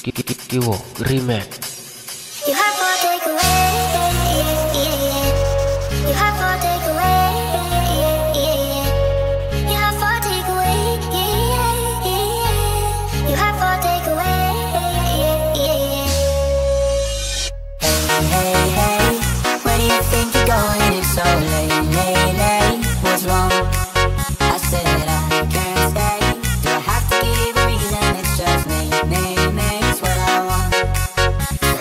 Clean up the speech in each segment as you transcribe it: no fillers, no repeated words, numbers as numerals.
Kiwo Remix. You have for takeaway, yeah, yeah, yeah. You have for takeaway, yeah, yeah, yeah. You have for takeaway, yeah, yeah, yeah. You have for takeaway, yeah, yeah, yeah. Hey, hey, hey, where do you think you're going? It's so late, late, late. What's wrong? I said I can't stay. Do I have to give a reason? It's just me, it's what I want.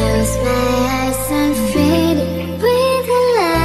Close my eyes and faded with the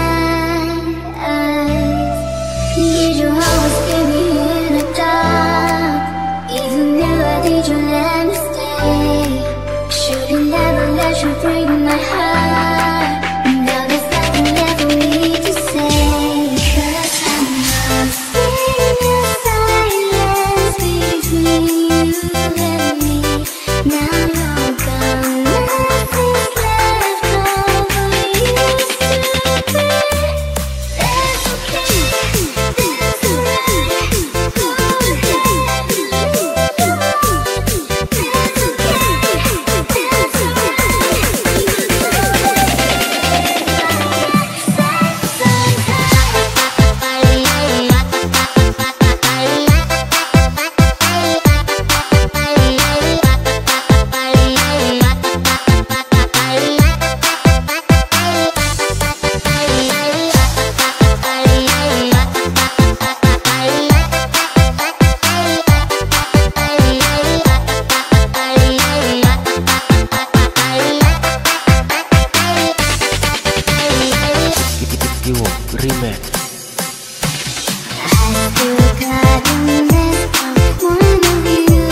light. Did you always keep me in the dark? Even though I did, you let me stay. Should've never let you break my heart. Now there's nothing left for me to say. 'Cause I'm lost in the silence between you and me. Now you're gone, nothing's left over you to be. That's okay, that's alright. Go ahead, that's okay, that's Kiwo Remix. I still got a mess of one of you.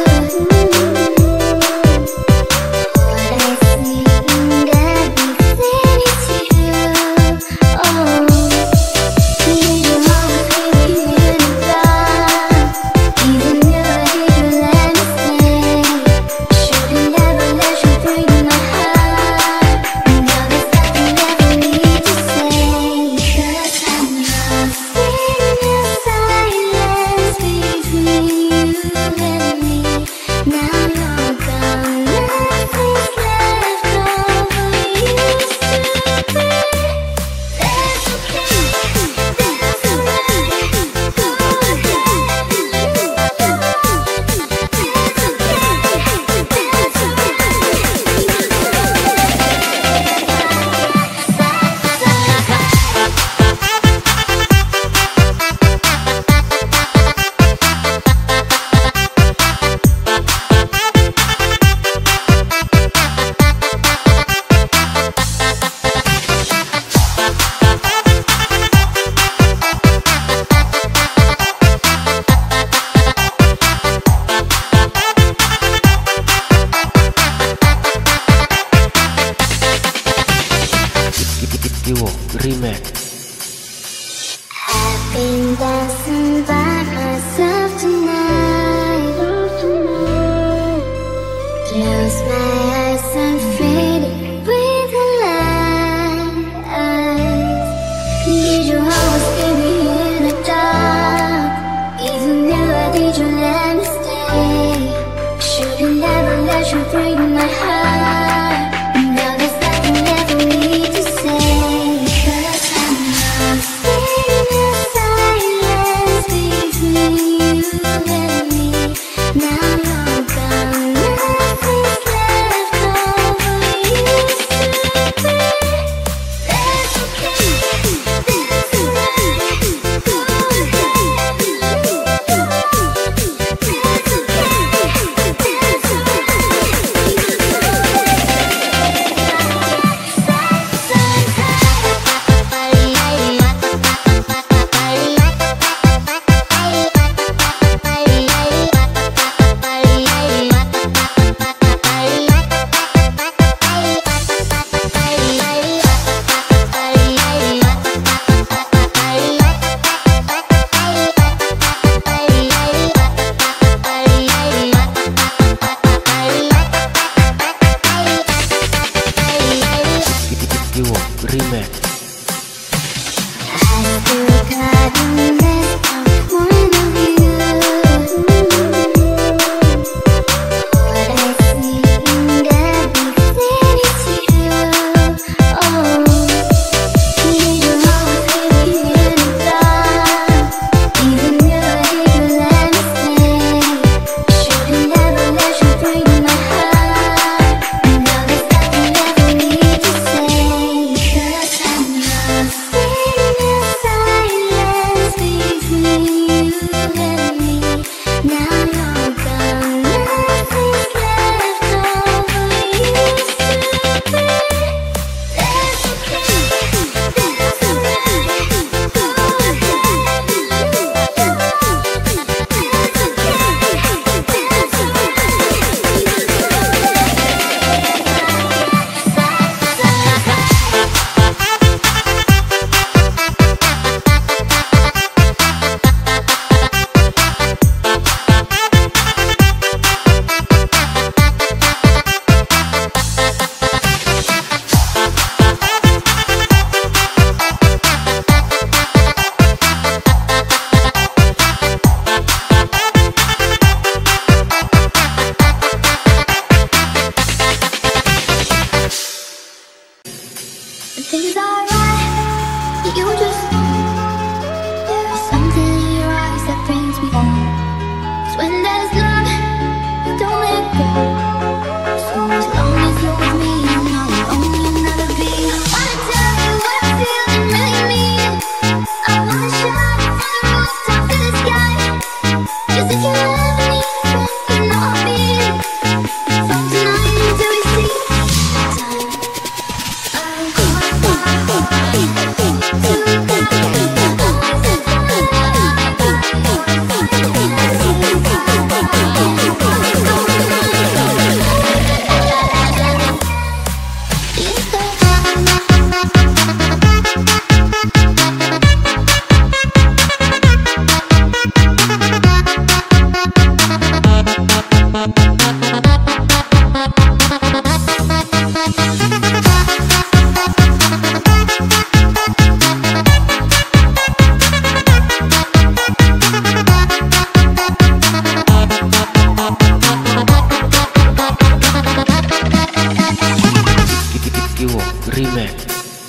What I see in that big city too. Oh, did you always keep me in the dark? Even though I did, you let me stay. Should've never let you break my heart. Now there's nothing left for me to say. 'Cause I'm lost in the silence between you and me. Now you're gone, nothing's left over you to be. That's okay, that's alright. Go ahead, that's okay, Kiwo Remix. I've been dancing by myself tonight. Close my eyes and faded with the light. Did you always keep me in the dark? Even though I did, you let me stay. Should've never let you break my heart. Now there's nothing left for me to say. 'Cause I'm lost in the silence between you and me. Now you're gone, nothing's left over you to be. That's okay, that's alright. Go ahead, that's okay, that's Kiwo Remix. I still got a mess of one of you. What I see in that big city too. Oh, did you always keep me in the dark? Even though I did, you let me stay. Should've never let you break my heart. Now there's nothing left for me to say. 'Cause I'm Everything's alright. You just there is something in your eyes that brings me home. 'Cause when there's love, you don't let go. So as long as you're with me, I'm not alone, you'll never be. I wanna tell you what I feel and really mean it. I wanna shout it from the rooftop to the sky. 'Cause if you ever need a friend, you know I'll be it. From tonight until we see time. Remake.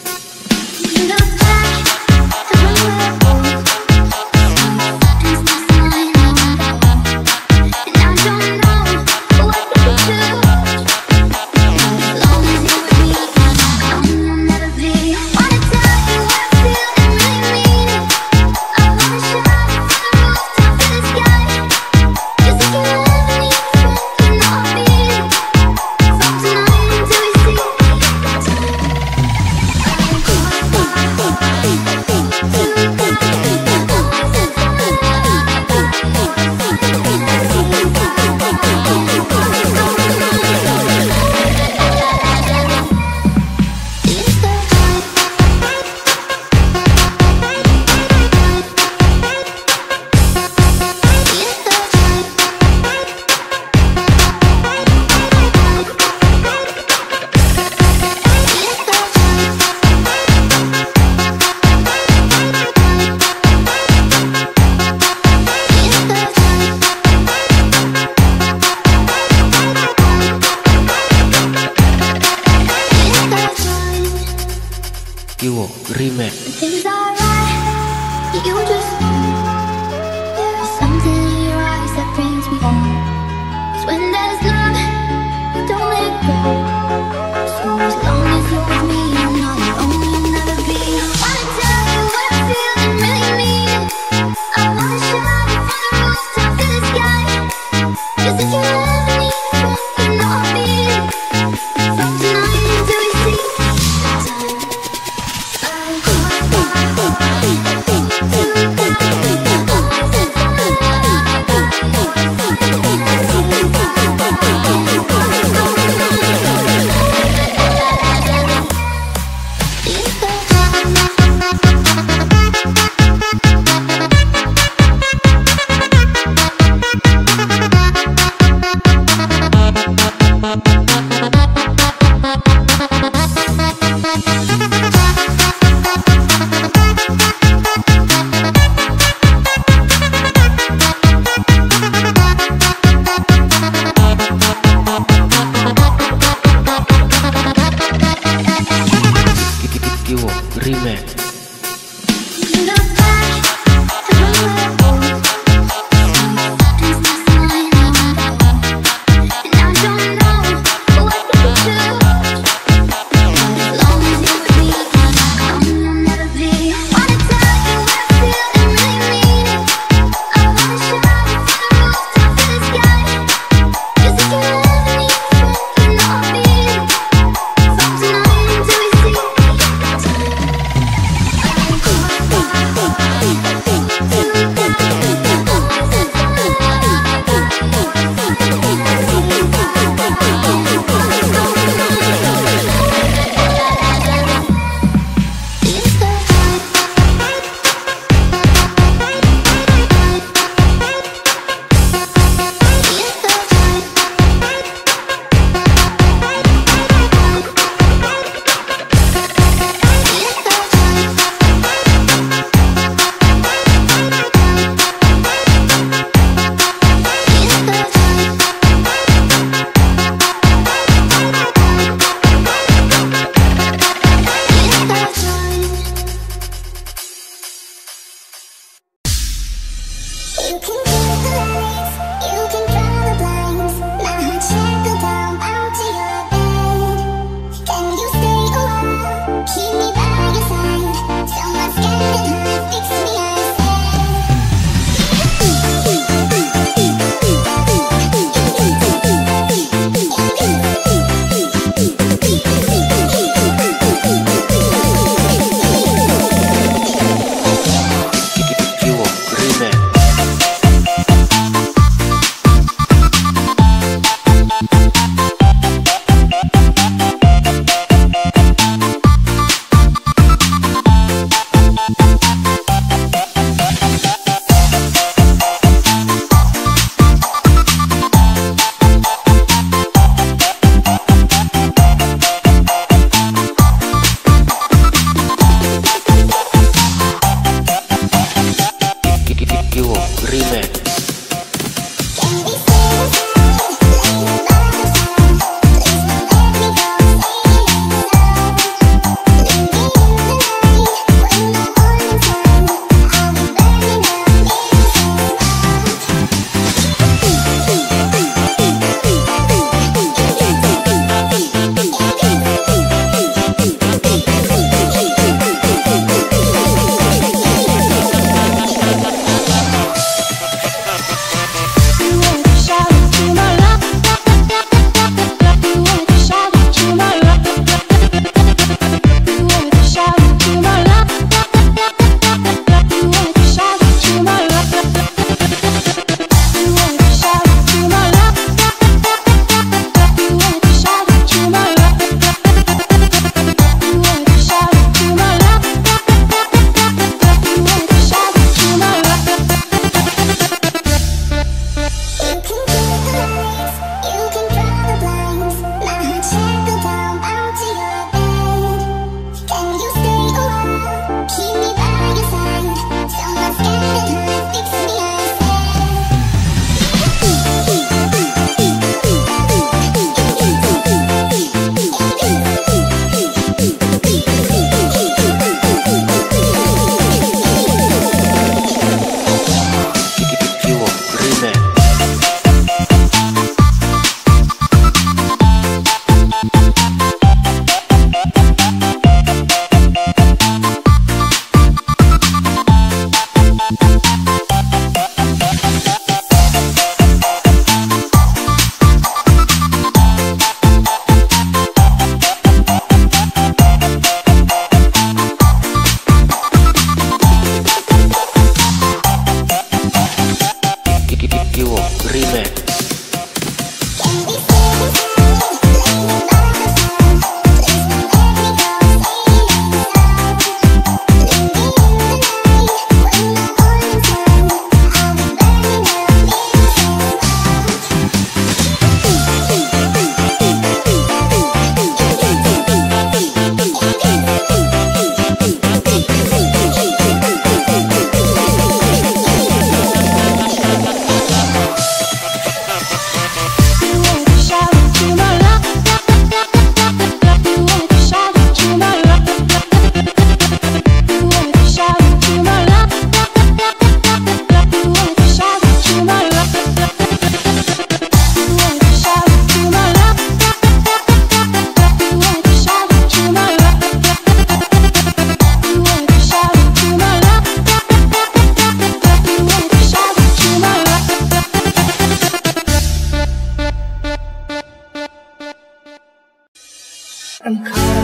Remake. Things alright. You just there is something in your eyes that brings me home. 'Cause when there's love, you don't let go. So as long as you're with me, I'm not alone, you'll never be. I wanna tell you what I feel and really mean it. I wanna shout it from the rooftop to the sky. 'Cause if you ever need a friend, you know I'll be it. From tonight until we see time.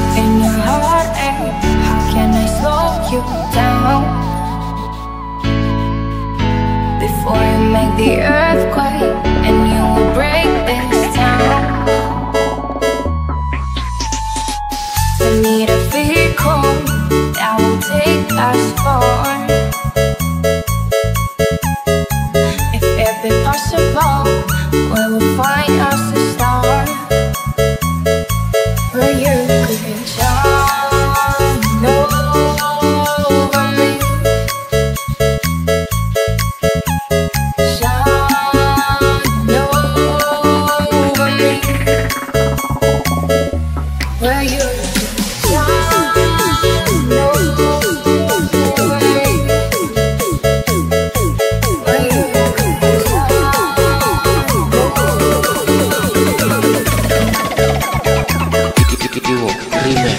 in your heartache. How can I slow you down before you make the earthquake and you will break this town? I need a vehicle that will take us far. If it be possible, we will find us a star where you could shine over me, shine over me, where you could shine over me, where you could Duo Remix.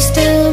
still